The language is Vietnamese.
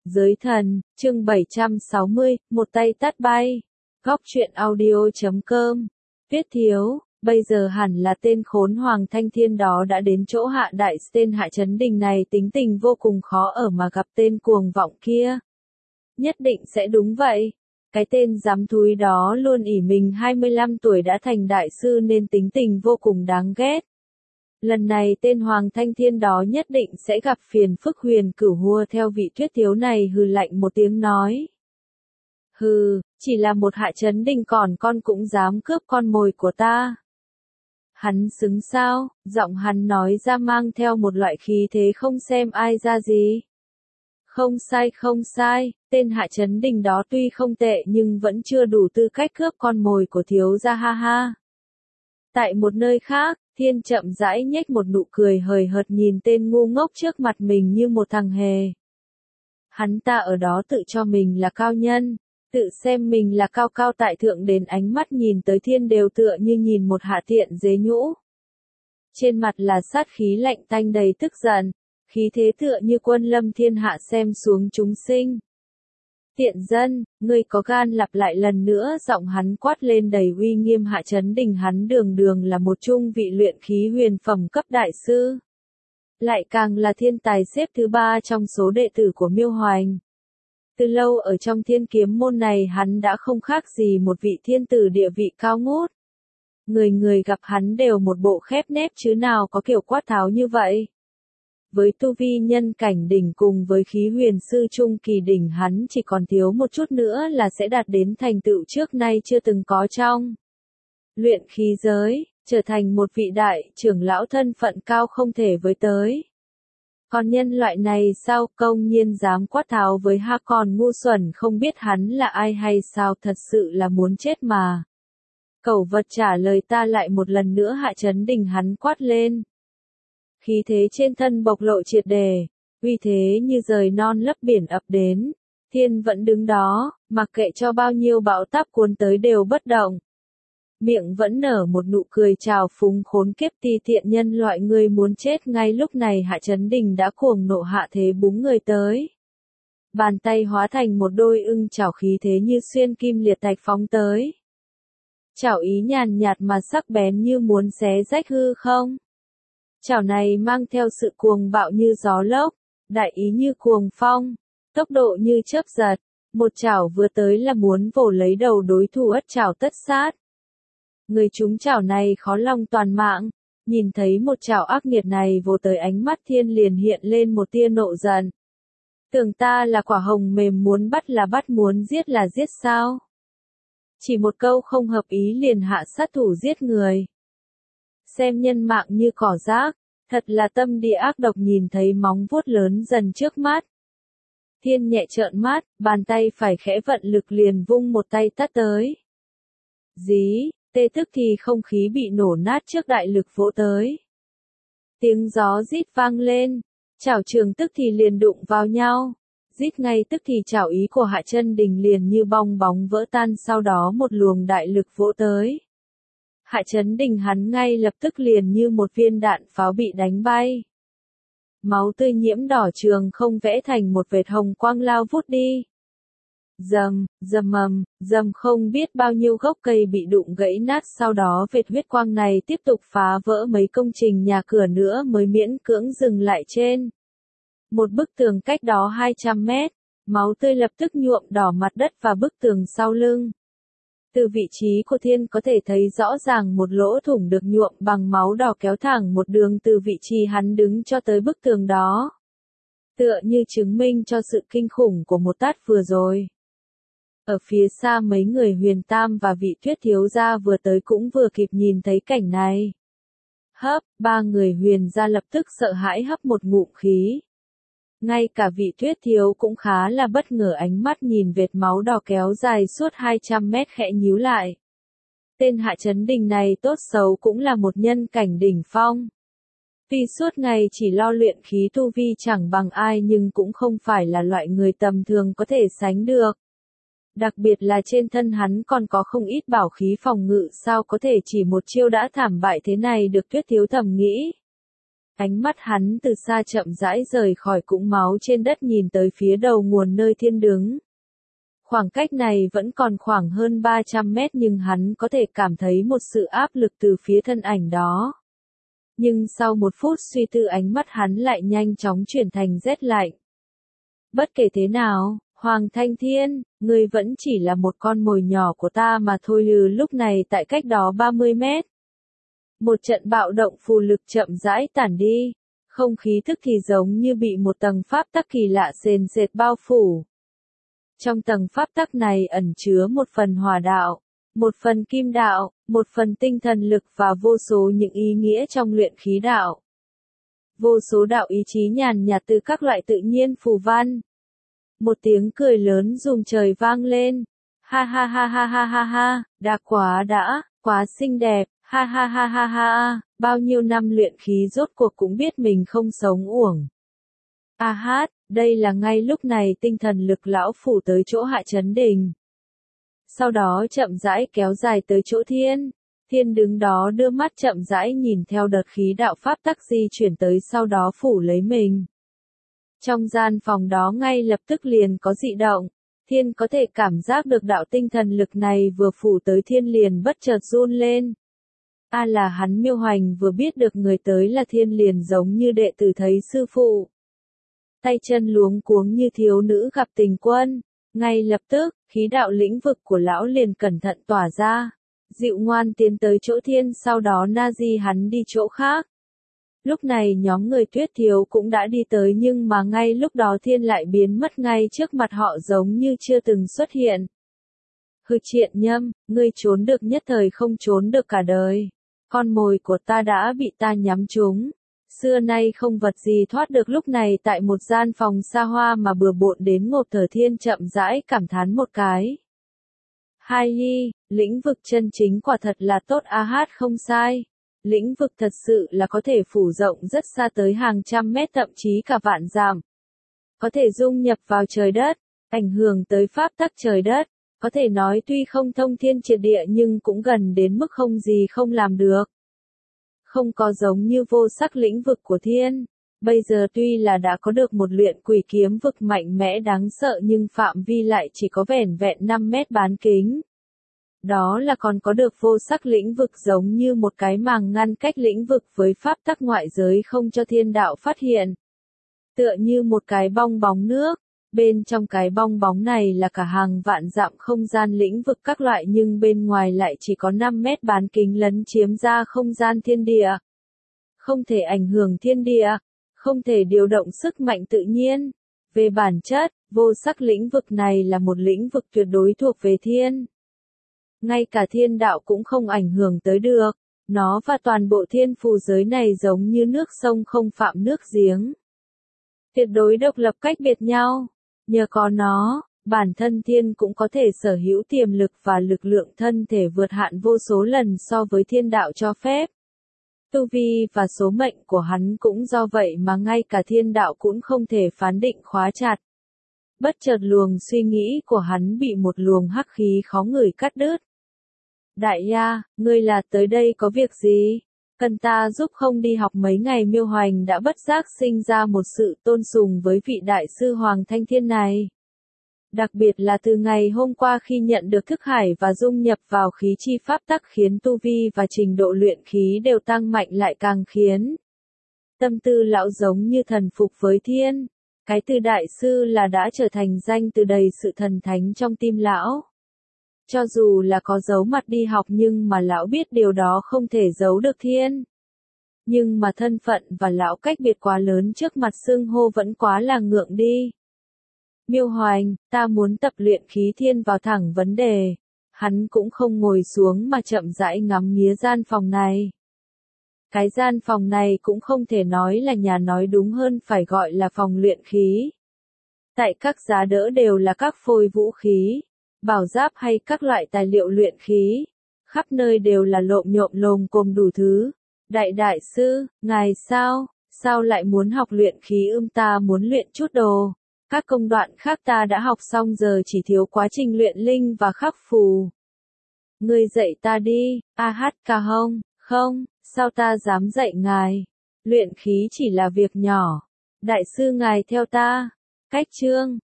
Giới thần, chương 760, một tay tát bay. Góc truyện audio.com. Tuyết thiếu, bây giờ hẳn là tên khốn Hoàng Thanh Thiên đó đã đến chỗ Hạ Đại tên Hạ Chấn Đình này tính tình vô cùng khó ở mà gặp tên cuồng vọng kia. Nhất định sẽ đúng vậy. Cái tên dám thúi đó luôn ỷ mình 25 tuổi đã thành đại sư nên tính tình vô cùng đáng ghét. Lần này tên Hoàng Thanh Thiên đó nhất định sẽ gặp phiền phức. Huyền Cửu hùa theo vị Tuyết thiếu này hừ lạnh một tiếng nói. Hừ, chỉ là một Hạ Chấn Đình còn con cũng dám cướp con mồi của ta. Hắn xứng sao, giọng hắn nói ra mang theo một loại khí thế không xem ai ra gì. Không sai, tên Hạ Chấn Đình đó tuy không tệ nhưng vẫn chưa đủ tư cách cướp con mồi của thiếu gia ha ha. Tại một nơi khác, Thiên chậm rãi nhếch một nụ cười hời hợt nhìn tên ngu ngốc trước mặt mình như một thằng hề. Hắn ta ở đó tự cho mình là cao nhân, tự xem mình là cao cao tại thượng đến ánh mắt nhìn tới Thiên đều tựa như nhìn một hạ tiện dế nhũ. Trên mặt là sát khí lạnh tanh đầy tức giận, khí thế tựa như quân lâm thiên hạ xem xuống chúng sinh. Tiện dân, ngươi có gan lặp lại lần nữa, giọng hắn quát lên đầy uy nghiêm. Hạ Chấn Đình hắn đường đường là một trung vị luyện khí huyền phẩm cấp đại sư. Lại càng là thiên tài xếp thứ 3 trong số đệ tử của Miêu Hoành. Từ lâu ở trong Thiên Kiếm môn này hắn đã không khác gì một vị thiên tử địa vị cao ngút. Người người gặp hắn đều một bộ khép nép chứ nào có kiểu quát tháo như vậy. Với tu vi nhân cảnh đỉnh cùng với khí huyền sư trung kỳ đỉnh hắn chỉ còn thiếu một chút nữa là sẽ đạt đến thành tựu trước nay chưa từng có trong luyện khí giới, trở thành một vị đại trưởng lão thân phận cao không thể với tới. Còn nhân loại này sao công nhiên dám quát tháo với ha còn ngu xuẩn không biết hắn là ai hay sao, thật sự là muốn chết mà. Cẩu vật trả lời ta lại một lần nữa. Hạ Chấn Đình hắn quát lên. Khí thế trên thân bộc lộ triệt đề, uy thế như rời non lấp biển ập đến. Thiên vẫn đứng đó, mặc kệ cho bao nhiêu bão táp cuốn tới đều bất động. Miệng vẫn nở một nụ cười trào phúng. Khốn kiếp ti tiện nhân loại, người muốn chết. Ngay lúc này Hạ Chấn Đình đã cuồng nộ hạ thế búng người tới. Bàn tay hóa thành một đôi ưng chảo khí thế như xuyên kim liệt thạch phóng tới. Chảo ý nhàn nhạt mà sắc bén như muốn xé rách hư không. Chảo này mang theo sự cuồng bạo như gió lốc, đại ý như cuồng phong, tốc độ như chớp giật. Một chảo vừa tới là muốn vồ lấy đầu đối thủ, ất chảo tất sát. Người trúng chảo này khó lòng toàn mạng, nhìn thấy một chảo ác nghiệt này vồ tới, ánh mắt Thiên liền hiện lên một tia nộ giận. Tưởng ta là quả hồng mềm, muốn bắt là bắt, muốn giết là giết sao? Chỉ một câu không hợp ý liền hạ sát thủ giết người. Xem nhân mạng như cỏ rác, thật là tâm địa ác độc. Nhìn thấy móng vuốt lớn dần trước mắt, Thiên nhẹ trợn mắt, bàn tay phải khẽ vận lực liền vung một tay tát tới. Dí, tê tức thì không khí bị nổ nát trước đại lực vỗ tới. Tiếng gió rít vang lên, chảo trường tức thì liền đụng vào nhau. Rít ngay tức thì chảo ý của Hạ Chấn Đình liền như bong bóng vỡ tan, sau đó một luồng đại lực vỗ tới. Hạ Chấn Đình hắn ngay lập tức liền như một viên đạn pháo bị đánh bay. Máu tươi nhiễm đỏ trường không vẽ thành một vệt hồng quang lao vút đi. Dầm không biết bao nhiêu gốc cây bị đụng gãy nát, sau đó vệt huyết quang này tiếp tục phá vỡ mấy công trình nhà cửa nữa mới miễn cưỡng dừng lại trên một bức tường cách đó 200 mét. Máu tươi lập tức nhuộm đỏ mặt đất và bức tường sau lưng. Từ vị trí của Thiên có thể thấy rõ ràng một lỗ thủng được nhuộm bằng máu đỏ kéo thẳng một đường từ vị trí hắn đứng cho tới bức tường đó. Tựa như chứng minh cho sự kinh khủng của một tát vừa rồi. Ở phía xa mấy người Huyền Tam và vị Tuyết thiếu gia vừa tới cũng vừa kịp nhìn thấy cảnh này. Ba người Huyền gia lập tức sợ hãi hấp một ngụm khí. Ngay cả vị Tuyết thiếu cũng khá là bất ngờ, ánh mắt nhìn vệt máu đỏ kéo dài suốt 200 mét khẽ nhíu lại. Tên Hạ Chấn Đình này tốt xấu cũng là một nhân cảnh đỉnh phong. Tuy suốt ngày chỉ lo luyện khí tu vi chẳng bằng ai nhưng cũng không phải là loại người tầm thường có thể sánh được. Đặc biệt là trên thân hắn còn có không ít bảo khí phòng ngự, sao có thể chỉ một chiêu đã thảm bại thế này được, Tuyết thiếu thầm nghĩ. Ánh mắt hắn từ xa chậm rãi rời khỏi cũng máu trên đất nhìn tới phía đầu nguồn nơi thiên đứng. Khoảng cách này vẫn còn khoảng hơn 300 mét nhưng hắn có thể cảm thấy một sự áp lực từ phía thân ảnh đó. Nhưng sau một phút suy tư ánh mắt hắn lại nhanh chóng chuyển thành rét lạnh. Bất kể thế nào, Hoàng Thanh Thiên, ngươi vẫn chỉ là một con mồi nhỏ của ta mà thôi. Lúc này tại cách đó 30 mét. Một trận bạo động phù lực chậm rãi tản đi, không khí tức thì giống như bị một tầng pháp tắc kỳ lạ sền sệt bao phủ. Trong tầng pháp tắc này ẩn chứa một phần hỏa đạo, một phần kim đạo, một phần tinh thần lực và vô số những ý nghĩa trong luyện khí đạo. Vô số đạo ý chí nhàn nhạt từ các loại tự nhiên phù văn. Một tiếng cười lớn rung trời vang lên. Ha ha ha ha ha ha ha, đã, quá xinh đẹp, ha ha ha ha ha, bao nhiêu năm luyện khí rốt cuộc cũng biết mình không sống uổng. A hát, đây là ngay lúc này tinh thần lực lão phủ tới chỗ Hạ Chấn Đình. Sau đó chậm rãi kéo dài tới chỗ Thiên. Thiên đứng đó đưa mắt chậm rãi nhìn theo đợt khí đạo pháp tắc di chuyển tới sau đó phủ lấy mình. Trong gian phòng đó ngay lập tức liền có dị động. Thiên có thể cảm giác được đạo tinh thần lực này vừa phủ tới Thiên liền bất chợt run lên. Là hắn Miêu Hoành vừa biết được người tới là Thiên liền giống như đệ tử thấy sư phụ. Tay chân luống cuống như thiếu nữ gặp tình quân. Ngay lập tức, khí đạo lĩnh vực của lão liền cẩn thận tỏa ra. Dịu ngoan tiến tới chỗ Thiên sau đó Nazi hắn đi chỗ khác. Lúc này nhóm người Tuyết Thiếu cũng đã đi tới nhưng mà ngay lúc đó Thiên lại biến mất ngay trước mặt họ giống như chưa từng xuất hiện. Hư Triện Nhâm, ngươi trốn được nhất thời không trốn được cả đời. Con mồi của ta đã bị ta nhắm trúng. Xưa nay không vật gì thoát được. Lúc này tại một gian phòng xa hoa mà bừa bộn đến ngộp thở Thiên chậm rãi cảm thán một cái. Hai Ly, lĩnh vực chân chính quả thật là tốt. Hát không sai. Lĩnh vực thật sự là có thể phủ rộng rất xa tới hàng trăm mét thậm chí cả vạn dặm. Có thể dung nhập vào trời đất, ảnh hưởng tới pháp tắc trời đất. Có thể nói tuy không thông thiên triệt địa nhưng cũng gần đến mức không gì không làm được. Không có giống như vô sắc lĩnh vực của Thiên. Bây giờ tuy là đã có được một luyện quỷ kiếm vực mạnh mẽ đáng sợ nhưng phạm vi lại chỉ có vẻn vẹn 5 mét bán kính. Đó là còn có được vô sắc lĩnh vực giống như một cái màng ngăn cách lĩnh vực với pháp tắc ngoại giới không cho thiên đạo phát hiện. Tựa như một cái bong bóng nước, bên trong cái bong bóng này là cả hàng vạn dặm không gian lĩnh vực các loại nhưng bên ngoài lại chỉ có 5 mét bán kính lấn chiếm ra không gian thiên địa. Không thể ảnh hưởng thiên địa, không thể điều động sức mạnh tự nhiên. Về bản chất, vô sắc lĩnh vực này là một lĩnh vực tuyệt đối thuộc về thiên. Ngay cả thiên đạo cũng không ảnh hưởng tới được, nó và toàn bộ thiên phù giới này giống như nước sông không phạm nước giếng. Tuyệt đối độc lập cách biệt nhau, nhờ có nó, bản thân Thiên cũng có thể sở hữu tiềm lực và lực lượng thân thể vượt hạn vô số lần so với thiên đạo cho phép. Tu vi và số mệnh của hắn cũng do vậy mà ngay cả thiên đạo cũng không thể phán định khóa chặt. Bất chợt luồng suy nghĩ của hắn bị một luồng hắc khí khó ngửi cắt đứt. Đại gia, ngươi là tới đây có việc gì? Cần ta giúp không? Đi học mấy ngày Miêu Hoành đã bất giác sinh ra một sự tôn sùng với vị đại sư Hoàng Thanh Thiên này. Đặc biệt là từ ngày hôm qua khi nhận được thức hải và dung nhập vào khí chi pháp tắc khiến tu vi và trình độ luyện khí đều tăng mạnh lại càng khiến tâm tư lão giống như thần phục với Thiên. Cái từ đại sư là đã trở thành danh từ đầy sự thần thánh trong tim lão. Cho dù là có giấu mặt đi học nhưng mà lão biết điều đó không thể giấu được Thiên. Nhưng mà thân phận và lão cách biệt quá lớn trước mặt xưng hô vẫn quá là ngượng đi. Miêu Hoành, ta muốn tập luyện khí. Thiên vào thẳng vấn đề. Hắn cũng không ngồi xuống mà chậm rãi ngắm nghía gian phòng này. Cái gian phòng này cũng không thể nói là nhà, nói đúng hơn phải gọi là phòng luyện khí. Tại các giá đỡ đều là các phôi vũ khí, bảo giáp hay các loại tài liệu luyện khí. Khắp nơi đều là lộm nhộm lồm cồm đủ thứ. Đại sư, ngài sao lại muốn học luyện khí? Ta muốn luyện chút đồ. Các công đoạn khác ta đã học xong giờ chỉ thiếu quá trình luyện linh và khắc phù. Ngươi dạy ta đi. Hát ca hông, không, sao ta dám dạy ngài? Luyện khí chỉ là việc nhỏ. Đại sư ngài theo ta. Cách chương